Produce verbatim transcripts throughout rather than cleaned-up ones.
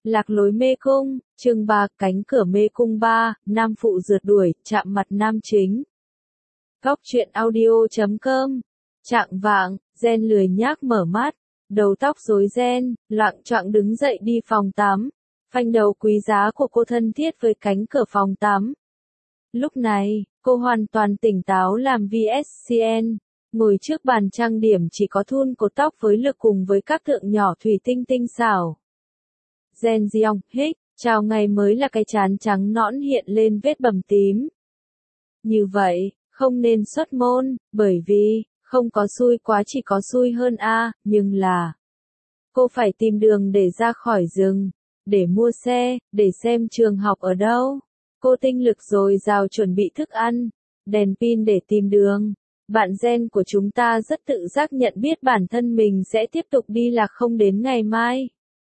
Lạc lối mê cung, chương ba, cánh cửa mê cung ba, nam phụ rượt đuổi, chạm mặt nam chính. Góc truyện audio chấm com. Trạng vạng, Gen lười nhác mở mắt, đầu tóc rối ren, loạng choạng đứng dậy đi phòng tắm. Phanh đầu quý giá của cô thân thiết với cánh cửa phòng tắm. Lúc này, cô hoàn toàn tỉnh táo làm vê ét xê en, ngồi trước bàn trang điểm chỉ có thun cột tóc với lực cùng với các tượng nhỏ thủy tinh tinh xảo. Gen Jeong hích, chào ngày mới là cái trán trắng nõn hiện lên vết bầm tím. Như vậy, không nên xuất môn, bởi vì, không có xui quá chỉ có xui hơn a, à, nhưng là cô phải tìm đường để ra khỏi rừng, để mua xe, để xem trường học ở đâu. Cô tinh lực dồi dào chuẩn bị thức ăn, đèn pin để tìm đường. Bạn Gen của chúng ta rất tự giác nhận biết bản thân mình sẽ tiếp tục đi lạc không đến ngày mai.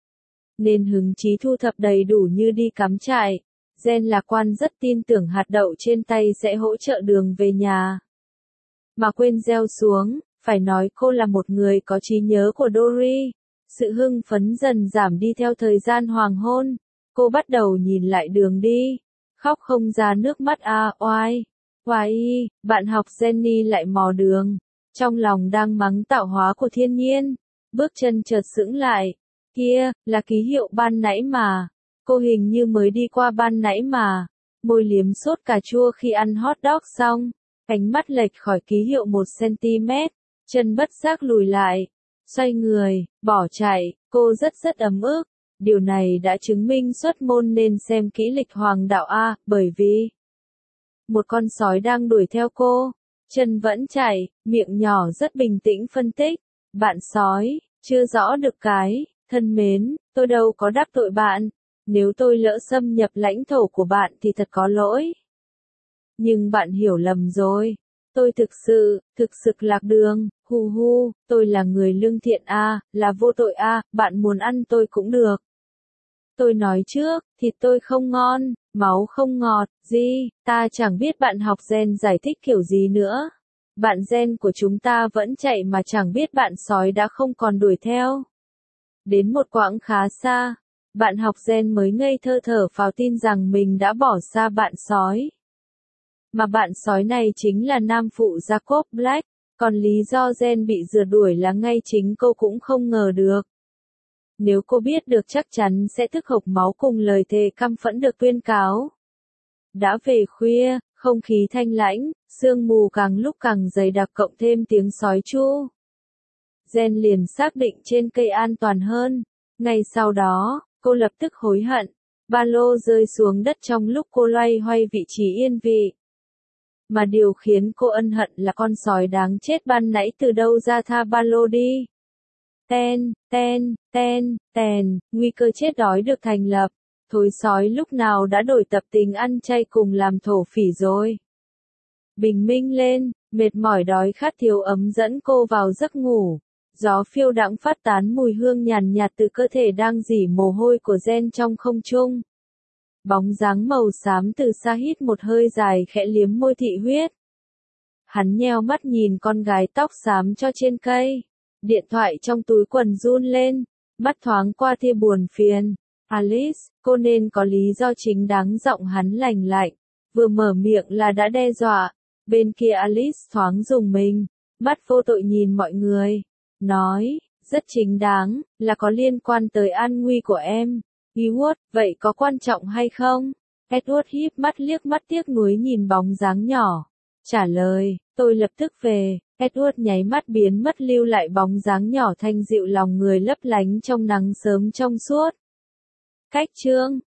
Nên hứng chí thu thập đầy đủ như đi cắm trại. Gen lạc quan rất tin tưởng hạt đậu trên tay sẽ hỗ trợ đường về nhà. Mà quên gieo xuống, phải nói cô là một người có trí nhớ của Dory. Sự hưng phấn dần giảm đi theo thời gian hoàng hôn. Cô bắt đầu nhìn lại đường đi. Khóc không ra nước mắt a, oai. Oai, bạn học Jenny lại mò đường. Trong lòng đang mắng tạo hóa của thiên nhiên. Bước chân chợt sững lại. Kia, là ký hiệu ban nãy mà. Cô hình như mới đi qua ban nãy mà. Môi liếm sốt cà chua khi ăn hot dog xong. Ánh mắt lệch khỏi ký hiệu một xăng-ti-mét. Chân bất giác lùi lại. Xoay người, bỏ chạy. Cô rất rất ấm ức. Điều này đã chứng minh xuất môn nên xem kỹ lịch hoàng đạo A, bởi vì một con sói đang đuổi theo cô. Chân vẫn chạy, miệng nhỏ rất bình tĩnh phân tích. Bạn sói, chưa rõ được cái. Thân mến, tôi đâu có đắc tội bạn. Nếu tôi lỡ xâm nhập lãnh thổ của bạn thì thật có lỗi. Nhưng bạn hiểu lầm rồi. Tôi thực sự, thực sự lạc đường, hu hu, tôi là người lương thiện a, à, là vô tội a, à, bạn muốn ăn tôi cũng được. Tôi nói trước, thịt tôi không ngon, máu không ngọt, gì, ta chẳng biết bạn học Gen giải thích kiểu gì nữa. Bạn Gen của chúng ta vẫn chạy mà chẳng biết bạn sói đã không còn đuổi theo. Đến một quãng khá xa, bạn học Gen mới ngây thơ thở phào tin rằng mình đã bỏ xa bạn sói. Mà bạn sói này chính là nam phụ Jacob Black, còn lý do Gen bị rượt đuổi là ngay chính cô cũng không ngờ được. Nếu cô biết được chắc chắn sẽ tức hộc máu cùng lời thề căm phẫn được tuyên cáo. Đã về khuya, không khí thanh lãnh, sương mù càng lúc càng dày đặc cộng thêm tiếng sói chu. Gen liền xác định trên cây an toàn hơn. Ngay sau đó, cô lập tức hối hận. Ba lô rơi xuống đất trong lúc cô loay hoay vị trí yên vị. Mà điều khiến cô ân hận là con sói đáng chết ban nãy từ đâu ra tha ba lô đi. Ten, ten, ten, ten, nguy cơ chết đói được thành lập. Thối sói lúc nào đã đổi tập tính ăn chay cùng làm thổ phỉ rồi. Bình minh lên, mệt mỏi đói khát thiếu ấm dẫn cô vào giấc ngủ. Gió phiêu đãng phát tán mùi hương nhàn nhạt từ cơ thể đang rỉ mồ hôi của Gen trong không trung. Bóng dáng màu xám từ xa hít một hơi dài khẽ liếm môi thị huyết. Hắn nheo mắt nhìn con gái tóc xám cho trên cây. Điện thoại trong túi quần run lên, mắt thoáng qua tia buồn phiền. Alice, cô nên có lý do chính đáng, giọng hắn lành lạnh. Vừa mở miệng là đã đe dọa. Bên kia Alice thoáng rùng mình, mắt vô tội nhìn mọi người. Nói, rất chính đáng, là có liên quan tới an nguy của em. Edward, vậy có quan trọng hay không? Edward híp mắt liếc mắt tiếc nuối nhìn bóng dáng nhỏ. Trả lời, tôi lập tức về. Edward nháy mắt biến mất lưu lại bóng dáng nhỏ thanh dịu lòng người lấp lánh trong nắng sớm trong suốt. Cách chương